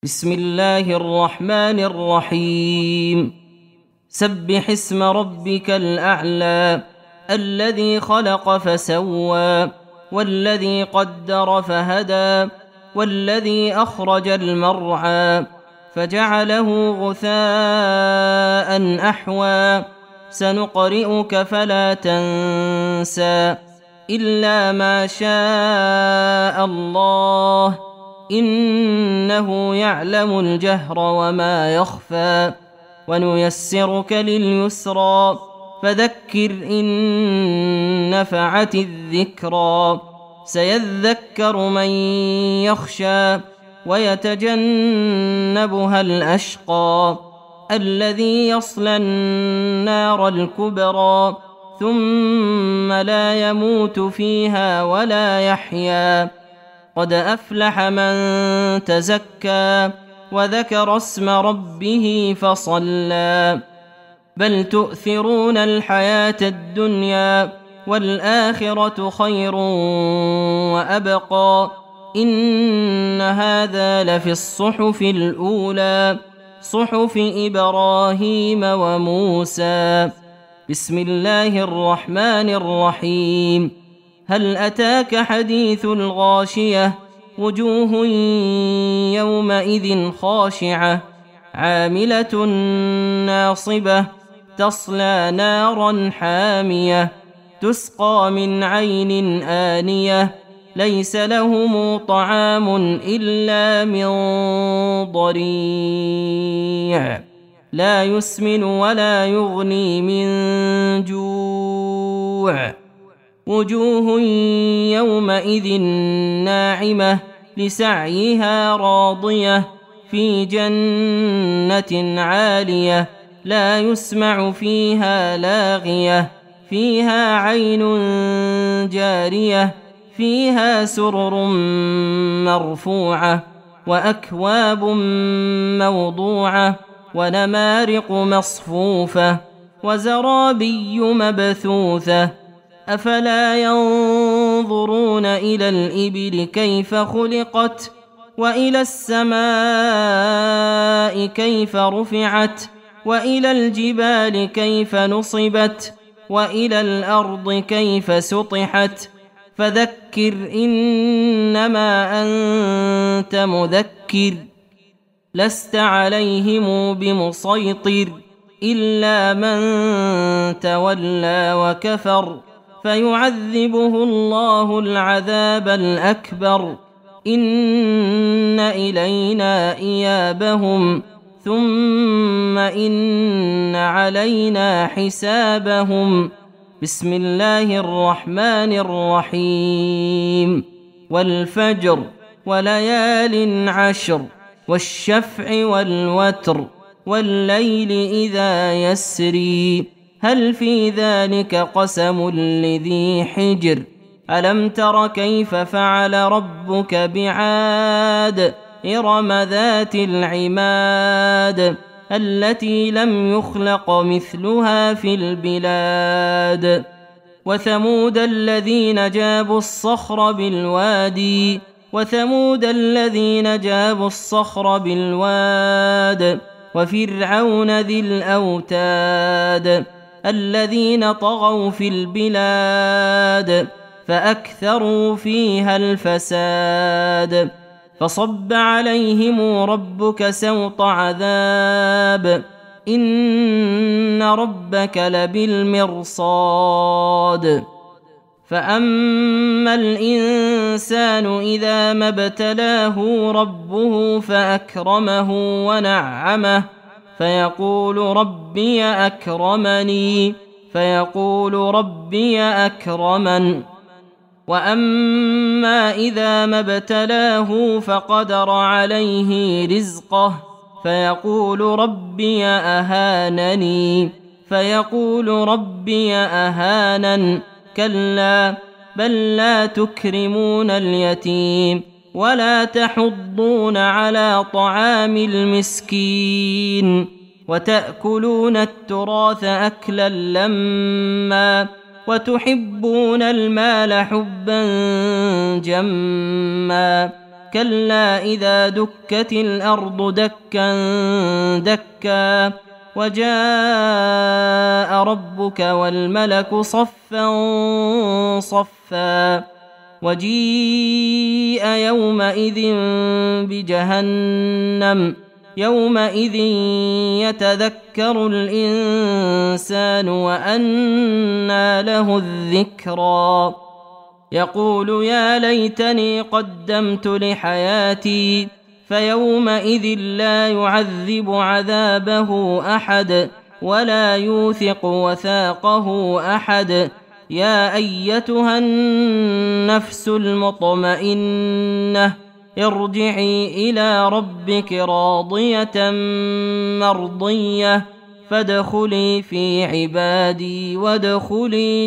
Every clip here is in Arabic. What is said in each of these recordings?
بسم الله الرحمن الرحيم. سبح اسم ربك الأعلى الذي خلق فسوى والذي قدر فهدى والذي أخرج المرعى فجعله غثاء أحوى سنقرئك فلا تنسى إلا ما شاء الله إنه يعلم الجهر وما يخفى ونيسرك لليسرى فذكر إن نفعت الذكرى سيذكر من يخشى ويتجنبها الأشقى الذي يصلى النار الكبرى ثم لا يموت فيها ولا يحيا قد أفلح من تزكى وذكر اسم ربه فصلى بل تؤثرون الحياة الدنيا والآخرة خير وأبقى إن هذا لفي الصحف الأولى صحف إبراهيم وموسى. بسم الله الرحمن الرحيم. هل أتاك حديث الغاشية وجوه يومئذ خاشعة عاملة ناصبة تصلى نارا حامية تسقى من عين آنية ليس لهم طعام إلا من ضريع لا يسمن ولا يغني من جوع وجوه يومئذ ناعمة لسعيها راضية في جنة عالية لا يسمع فيها لاغية فيها عين جارية فيها سرر مرفوعة وأكواب موضوعة ونمارق مصفوفة وزرابي مبثوثة أفلا ينظرون إلى الإبل كيف خلقت وإلى السماء كيف رفعت وإلى الجبال كيف نصبت وإلى الأرض كيف سطحت فذكر إنما أنت مذكر لست عليهم بمسيطر إلا من تولى وكفر فيعذبه الله العذاب الأكبر إن إلينا إيابهم ثم إن علينا حسابهم. بسم الله الرحمن الرحيم. والفجر وليال عشر والشفع والوتر والليل إذا يسري هل في ذلك قسم لذي حجر ألم تر كيف فعل ربك بعاد إرم ذات العماد التي لم يخلق مثلها في البلاد وثمود الذين جابوا الصخر بالوادي وثمود الذين جابوا الصخر بالواد وفرعون ذي الأوتاد الذين طغوا في البلاد فأكثروا فيها الفساد فصب عليهم ربك سوط عذاب إن ربك لبالمرصاد فأما الإنسان إذا ما ابتلاه ربه فأكرمه ونعمه فيقول ربي أكرمني أكرمن وأما إذا ما ابتلاه فقدر عليه رزقه فيقول ربي أهانن كلا بل لا تكرمون اليتيم ولا تحضون على طعام المسكين وتأكلون التراث أكلا لما وتحبون المال حبا جما كلا إذا دكت الأرض دكا دكا وجاء ربك والملك صفا صفا وجيء يومئذ بجهنم يومئذ يتذكر الإنسان وأنى له الذكرى يقول يا ليتني قدمت لحياتي فيومئذ لا يعذب عذابه أحد ولا يوثق وثاقه أحد يا أيتها النفس المطمئنة ارجعي إلى ربك راضية مرضية فادخلي في عبادي وادخلي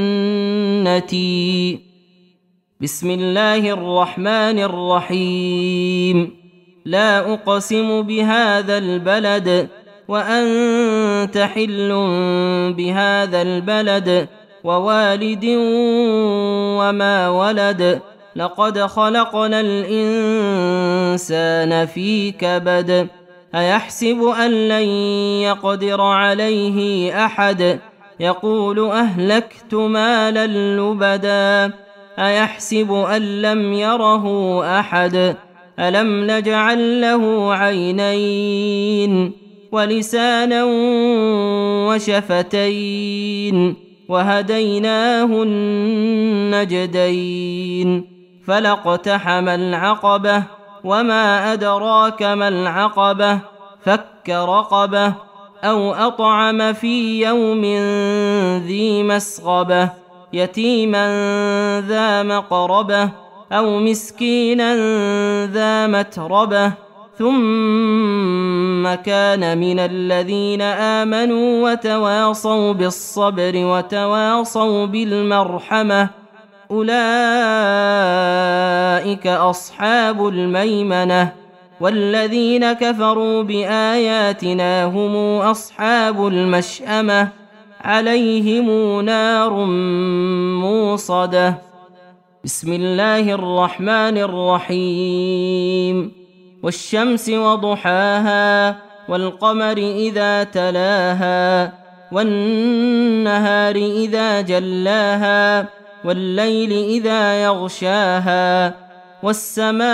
جنتي. بسم الله الرحمن الرحيم. لا أقسم بهذا البلد وأنت حل بهذا البلد ووالد وما ولد لقد خلقنا الإنسان في كبد أيحسب أن لن يقدر عليه أحد يقول أهلكت مالا لبدا أيحسب أن لم يره أحد ألم نجعل له عينين ولسانا وشفتين وهديناه النجدين فلاقتحم العقبة وما أدراك ما العقبة فك رقبة أو أطعم في يوم ذي مسغبة يتيما ذا مقربة أو مسكينا ذا متربة ثم كان من الذين آمنوا وتواصوا بالصبر وتواصوا بالمرحمة أولئك أصحاب الميمنة والذين كفروا بآياتنا هم أصحاب المشأمة عليهم نار موصدة. بسم الله الرحمن الرحيم. والشمس وضحاها والقمر إذا تلاها والنهار إذا جلاها والليل إذا يغشاها والسماء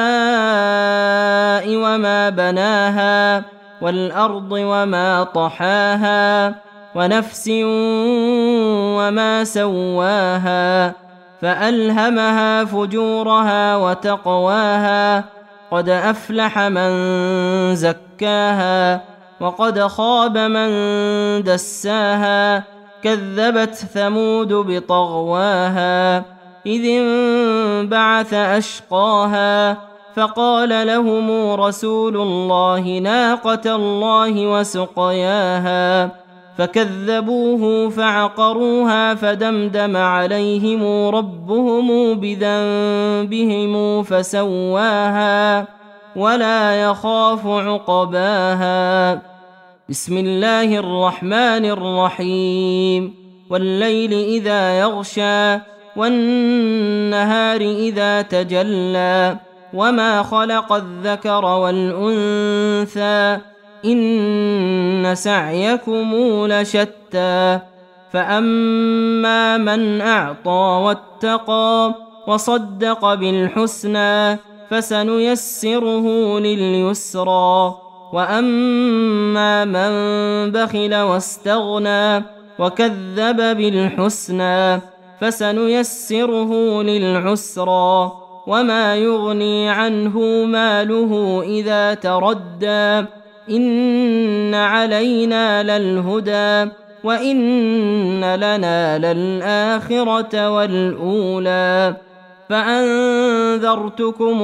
وما بناها والأرض وما طحاها ونفس وما سواها فألهمها فجورها وتقواها قد أفلح من زكاها وقد خاب من دساها كذبت ثمود بطغواها إذ انبعث أشقاها فقال لهم رسول الله ناقة الله وسقياها فكذبوه فعقروها فدمدم عليهم ربهم بذنبهم فسواها ولا يخاف عقباها. بسم الله الرحمن الرحيم. والليل إذا يغشى والنهار إذا تجلى وما خلق الذكر والأنثى إن سعيكم لشتى فأما من أعطى واتقى وصدق بالحسنى فسنيسره لليسرى وأما من بخل واستغنى وكذب بالحسنى فسنيسره للعسرى وما يغني عنه ماله إذا تردى إن علينا للهدى وإن لنا للآخرة والأولى فأنذرتكم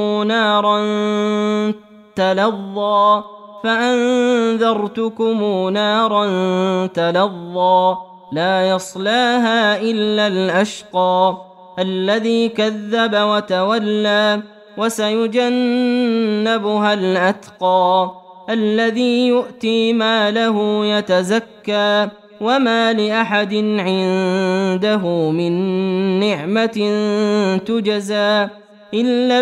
نارا تلظى لا يصلاها إلا الأشقى الذي كذب وتولى وسيجنبها الأتقى الذي يؤتي ماله يتزكى وما لأحد عنده من نعمة تجزى إلا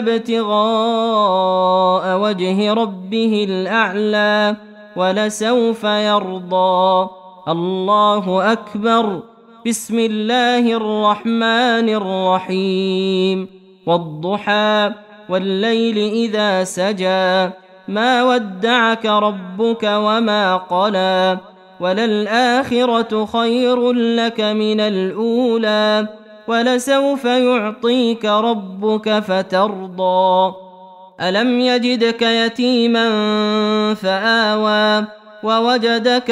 ابتغاء وجه ربه الأعلى ولسوف يرضى. الله أكبر. بسم الله الرحمن الرحيم. والضحى والليل إذا سجى ما ودعك ربك وما قلى وللآخرة خير لك من الأولى ولسوف يعطيك ربك فترضى. ألم يجدك يتيما فآوى ووجدك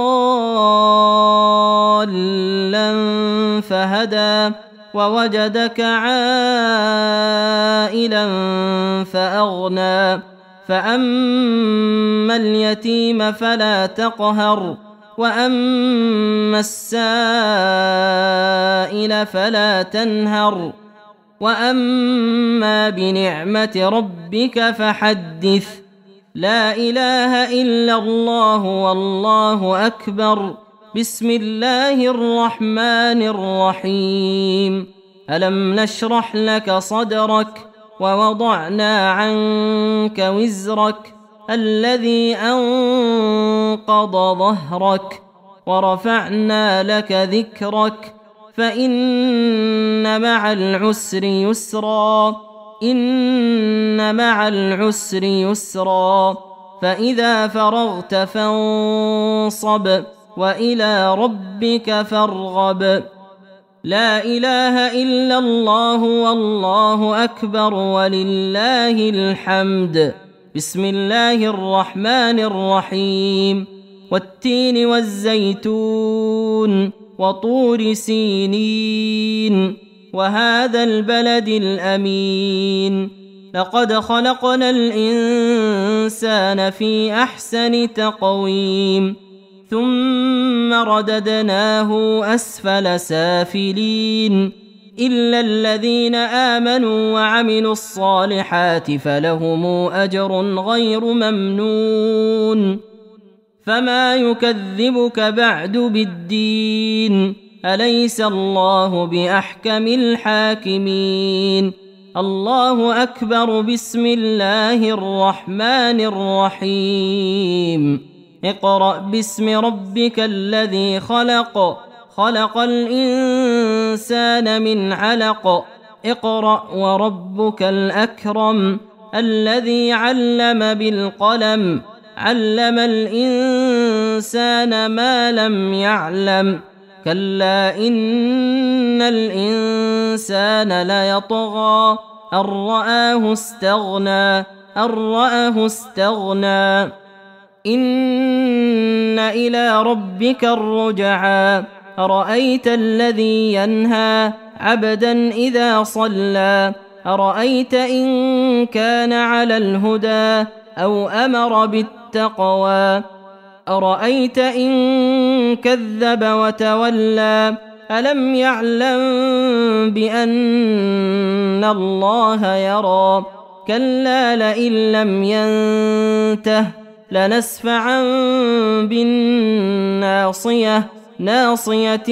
ضالا فهدى ووجدك عائلا فأغنى فأما اليتيم فلا تقهر وأما السائل فلا تنهر وأما بنعمة ربك فحدث. لا إله إلا الله والله أكبر. بسم الله الرحمن الرحيم. ألم نشرح لك صدرك ووضعنا عنك وزرك الذي أنقض ظهرك ورفعنا لك ذكرك فإن مع العسر يسرا إن مع العسر يسرا فإذا فرغت فانصب وإلى ربك فارغب. لا إله إلا الله والله أكبر ولله الحمد. بسم الله الرحمن الرحيم. والتين والزيتون وطور سينين وهذا البلد الأمين. لقد خلقنا الإنسان في أحسن تقويم ثم رددناه أسفل سافلين إلا الذين آمنوا وعملوا الصالحات فلهم أجر غير ممنون. فما يكذبك بعد بالدين؟ أليس الله بأحكم الحاكمين؟ الله أكبر. بسم الله الرحمن الرحيم. اقرأ باسم ربك الذي خلق خلق الإنسان من علق اقرأ وربك الأكرم الذي علم بالقلم علم الإنسان ما لم يعلم كلا إن الإنسان ليطغى أن رآه استغنى إن إلى ربك الرجعى أرأيت الذي ينهى عبدا إذا صلى أرأيت إن كان على الهدى أو أمر بالتقوى أرأيت إن كذب وتولى ألم يعلم بأن الله يرى كلا لئن لم ينته لنسفعا بالناصية ناصية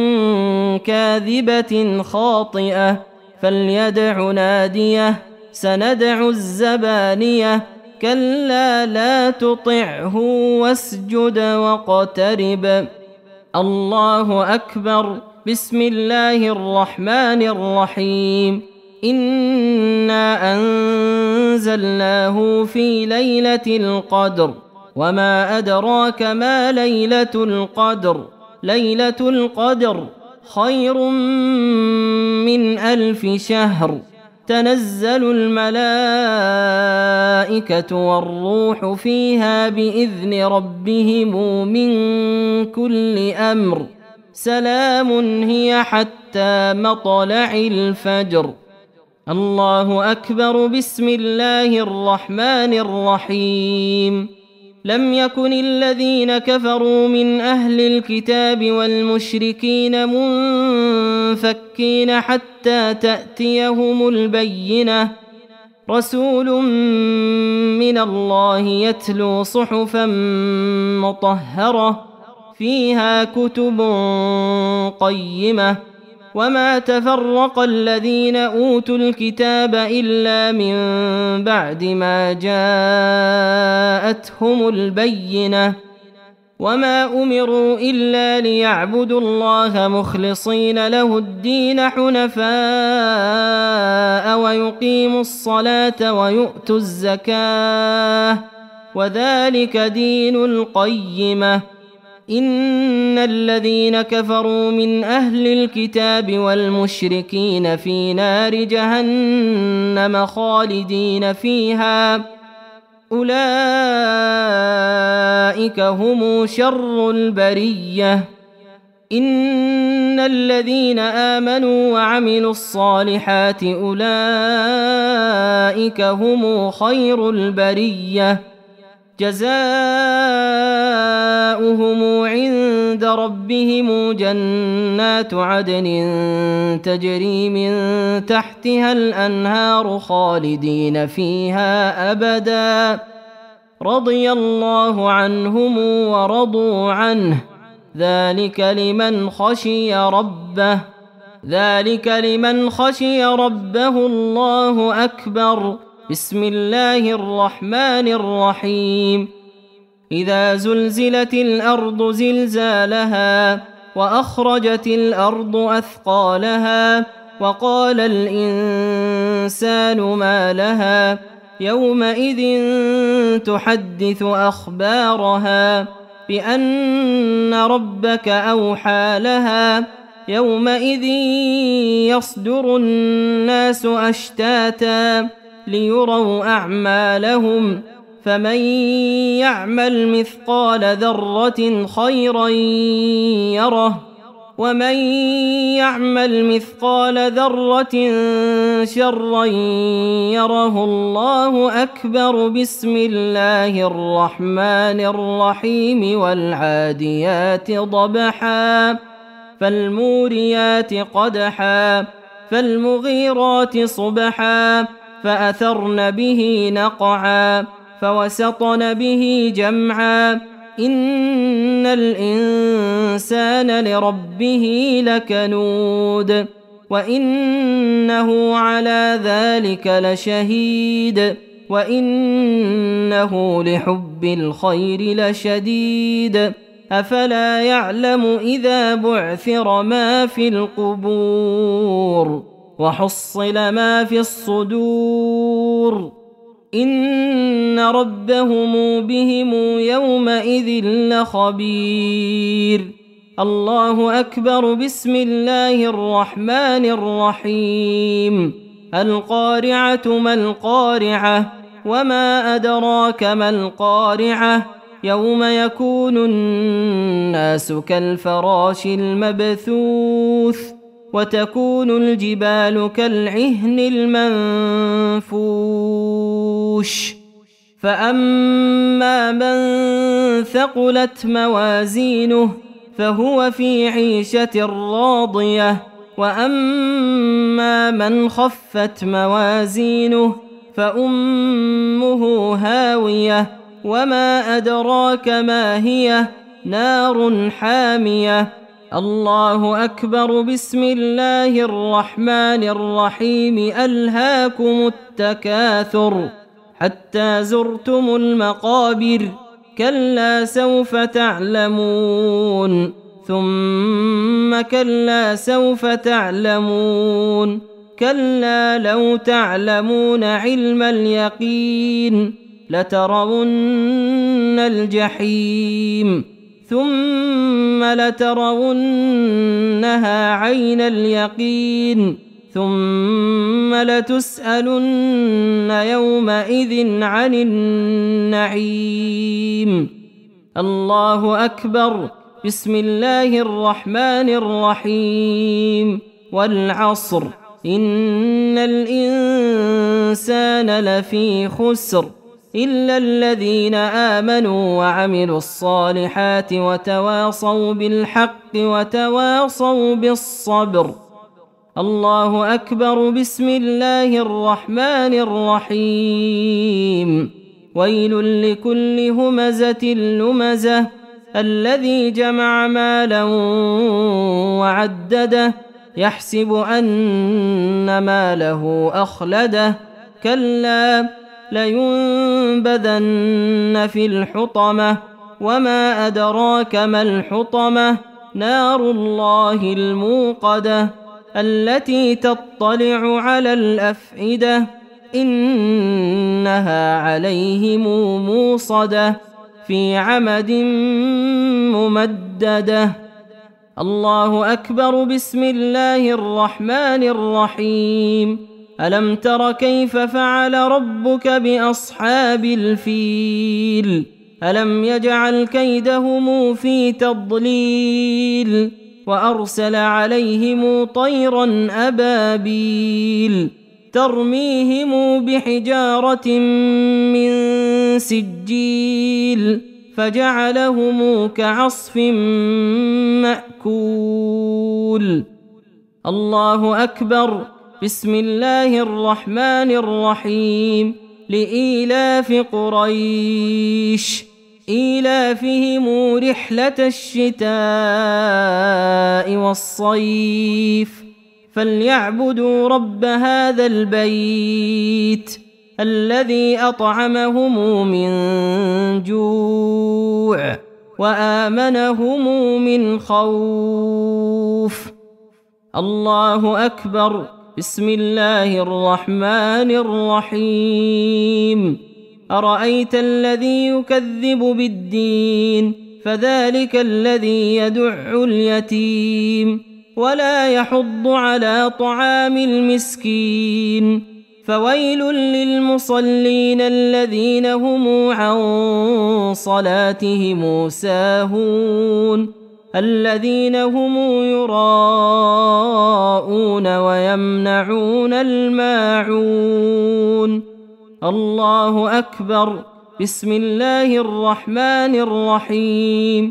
كاذبة خاطئة فليدع ناديه سندع الزبانية كلا لا تطعه واسجد واقترب. الله أكبر. بسم الله الرحمن الرحيم. إنا أنزلناه في ليلة القدر وما أدراك ما ليلة القدر ليلة القدر خير من 1000 شهر تنزل الملائكة والروح فيها بإذن ربهم من كل أمر سلام هي حتى مطلع الفجر. الله أكبر. بسم الله الرحمن الرحيم. لم يكن الذين كفروا من أهل الكتاب والمشركين منفكين حتى تأتيهم البينة رسول من الله يتلو صحفا مطهرة فيها كتب قيمة وما تفرق الذين أوتوا الكتاب إلا من بعد ما جاءتهم البينة وما أمروا إلا ليعبدوا الله مخلصين له الدين حنفاء ويقيموا الصلاة ويؤتوا الزكاة وذلك دين القيمة. إن الذين كفروا من أهل الكتاب والمشركين في نار جهنم خالدين فيها أولئك هم شر البرية. إن الذين آمنوا وعملوا الصالحات أولئك هم خير البرية جزاؤهم عند ربهم جنات عدن تجري من تحتها الأنهار خالدين فيها أبدا رضي الله عنهم ورضوا عنه ذلك لمن خشي ربه الله أكبر. بسم الله الرحمن الرحيم. إذا زلزلت الأرض زلزالها وأخرجت الأرض أثقالها وقال الإنسان ما لها يومئذ تحدث أخبارها بأن ربك أوحى لها يومئذ يصدر الناس أشتاتا ليروا أعمالهم فمن يعمل مثقال ذرة خيرا يره ومن يعمل مثقال ذرة شرا يره الله أكبر. بسم الله الرحمن الرحيم. والعاديات ضبحا فالموريات قدحا فالمغيرات صبحا فأثرن به نقعا فوسطن به جمعا إن الإنسان لربه لكنود وإنه على ذلك لشهيد وإنه لحب الخير لشديد. أفلا يعلم إذا بعثر ما في القبور وحصل ما في الصدور إن ربهم بهم يومئذ لخبير. الله أكبر. بسم الله الرحمن الرحيم. القارعة ما القارعة وما أدراك ما القارعة يوم يكون الناس كالفراش المبثوث وتكون الجبال كالعهن المنفوش فأما من ثقلت موازينه فهو في عيشة راضية وأما من خفت موازينه فأمه هاوية وما أدراك ما هي نار حامية. الله أكبر. بسم الله الرحمن الرحيم. ألهاكم التكاثر حتى زرتم المقابر كلا سوف تعلمون ثم كلا سوف تعلمون كلا لو تعلمون علم اليقين لترون الجحيم ثم لترونها عين اليقين ثم لتسألن يومئذ عن النعيم. الله أكبر. بسم الله الرحمن الرحيم. والعصر إن الإنسان لفي خسر إلا الذين آمنوا وعملوا الصالحات وتواصوا بالحق وتواصوا بالصبر. الله أكبر. بسم الله الرحمن الرحيم. ويل لكل همزة لمزة الذي جمع مالا وعدده يحسب أن ماله أخلده كلا لينبذن في الحطمة وما أدراك ما الحطمة نار الله الموقدة التي تطلع على الأفئدة إنها عليهم موصدة في عمد ممددة. الله أكبر. بسم الله الرحمن الرحيم. ألم تر كيف فعل ربك بأصحاب الفيل ألم يجعل كيدهم في تضليل وأرسل عليهم طيرا أبابيل ترميهم بحجارة من سجيل فجعلهم كعصف مأكول. الله أكبر. بسم الله الرحمن الرحيم. لإيلاف قريش إيلافهم رحلة الشتاء والصيف فليعبدوا رب هذا البيت الذي أطعمهم من جوع وآمنهم من خوف. الله أكبر. بسم الله الرحمن الرحيم. أرأيت الذي يكذب بالدين فذلك الذي يدع اليتيم ولا يحض على طعام المسكين فويل للمصلين الذين هم عن صلاتهم ساهون الذين هم يراءون ويمنعون الماعون. الله أكبر. بسم الله الرحمن الرحيم.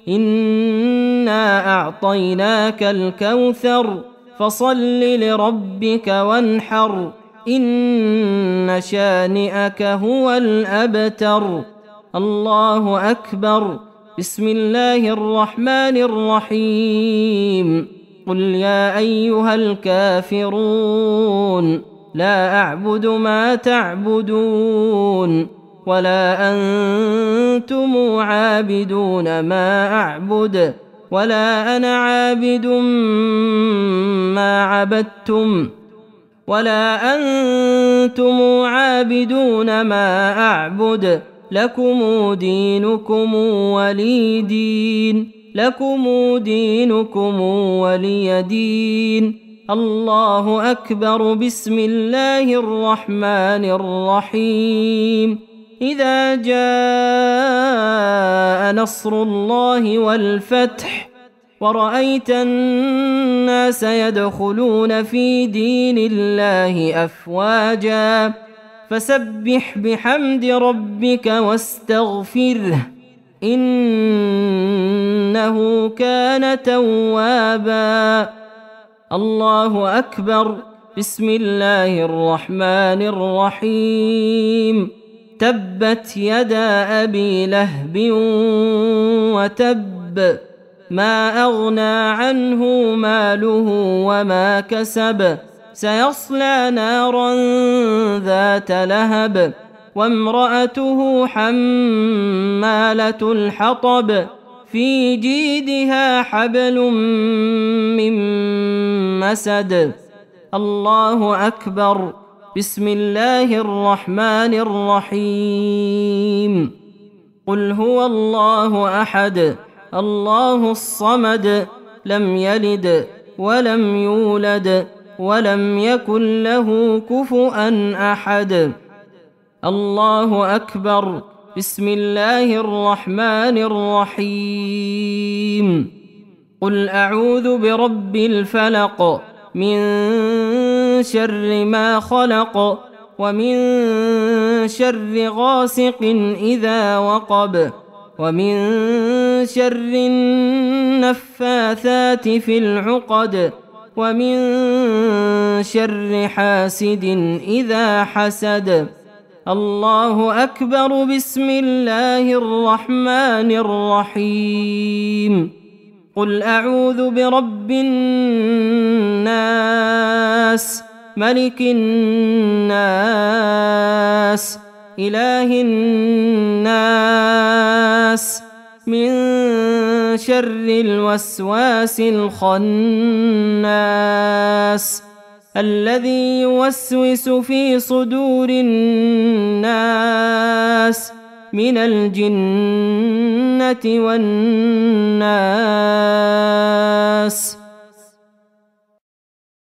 إنا أعطيناك الكوثر فصل لربك وانحر إن شانئك هو الأبتر. الله أكبر. بسم الله الرحمن الرحيم. قل يا أيها الكافرون لا أعبد ما تعبدون ولا أنتم عابدون ما أعبد ولا أنا عابد ما عبدتم ولا أنتم عابدون ما أعبد لكم دينكم ولي دين. لكم دينكم ولي دين. الله أكبر. بسم الله الرحمن الرحيم. إذا جاء نصر الله والفتح ورأيت الناس يدخلون في دين الله أفواجا فسبح بحمد ربك واستغفره إنه كان توابا. الله أكبر. بسم الله الرحمن الرحيم. تبت يدا أبي لهب وتب ما أغنى عنه ماله وما كسب سيصلى نارا ذات لهب وامرأته حمالة الحطب في جيدها حبل من مسد. الله أكبر. بسم الله الرحمن الرحيم. قل هو الله أحد الله الصمد لم يلد ولم يولد ولم يكن له كفؤا أحد. الله أكبر. بسم الله الرحمن الرحيم. قل أعوذ برب الفلق من شر ما خلق ومن شر غاسق إذا وقب ومن شر النفاثات في العقد ومن شر حاسد إذا حسد. الله أكبر. بسم الله الرحمن الرحيم. قل أعوذ برب الناس ملك الناس إله الناس من شر الوسواس الخناس الذي يوسوس في صدور الناس من الجنة والناس.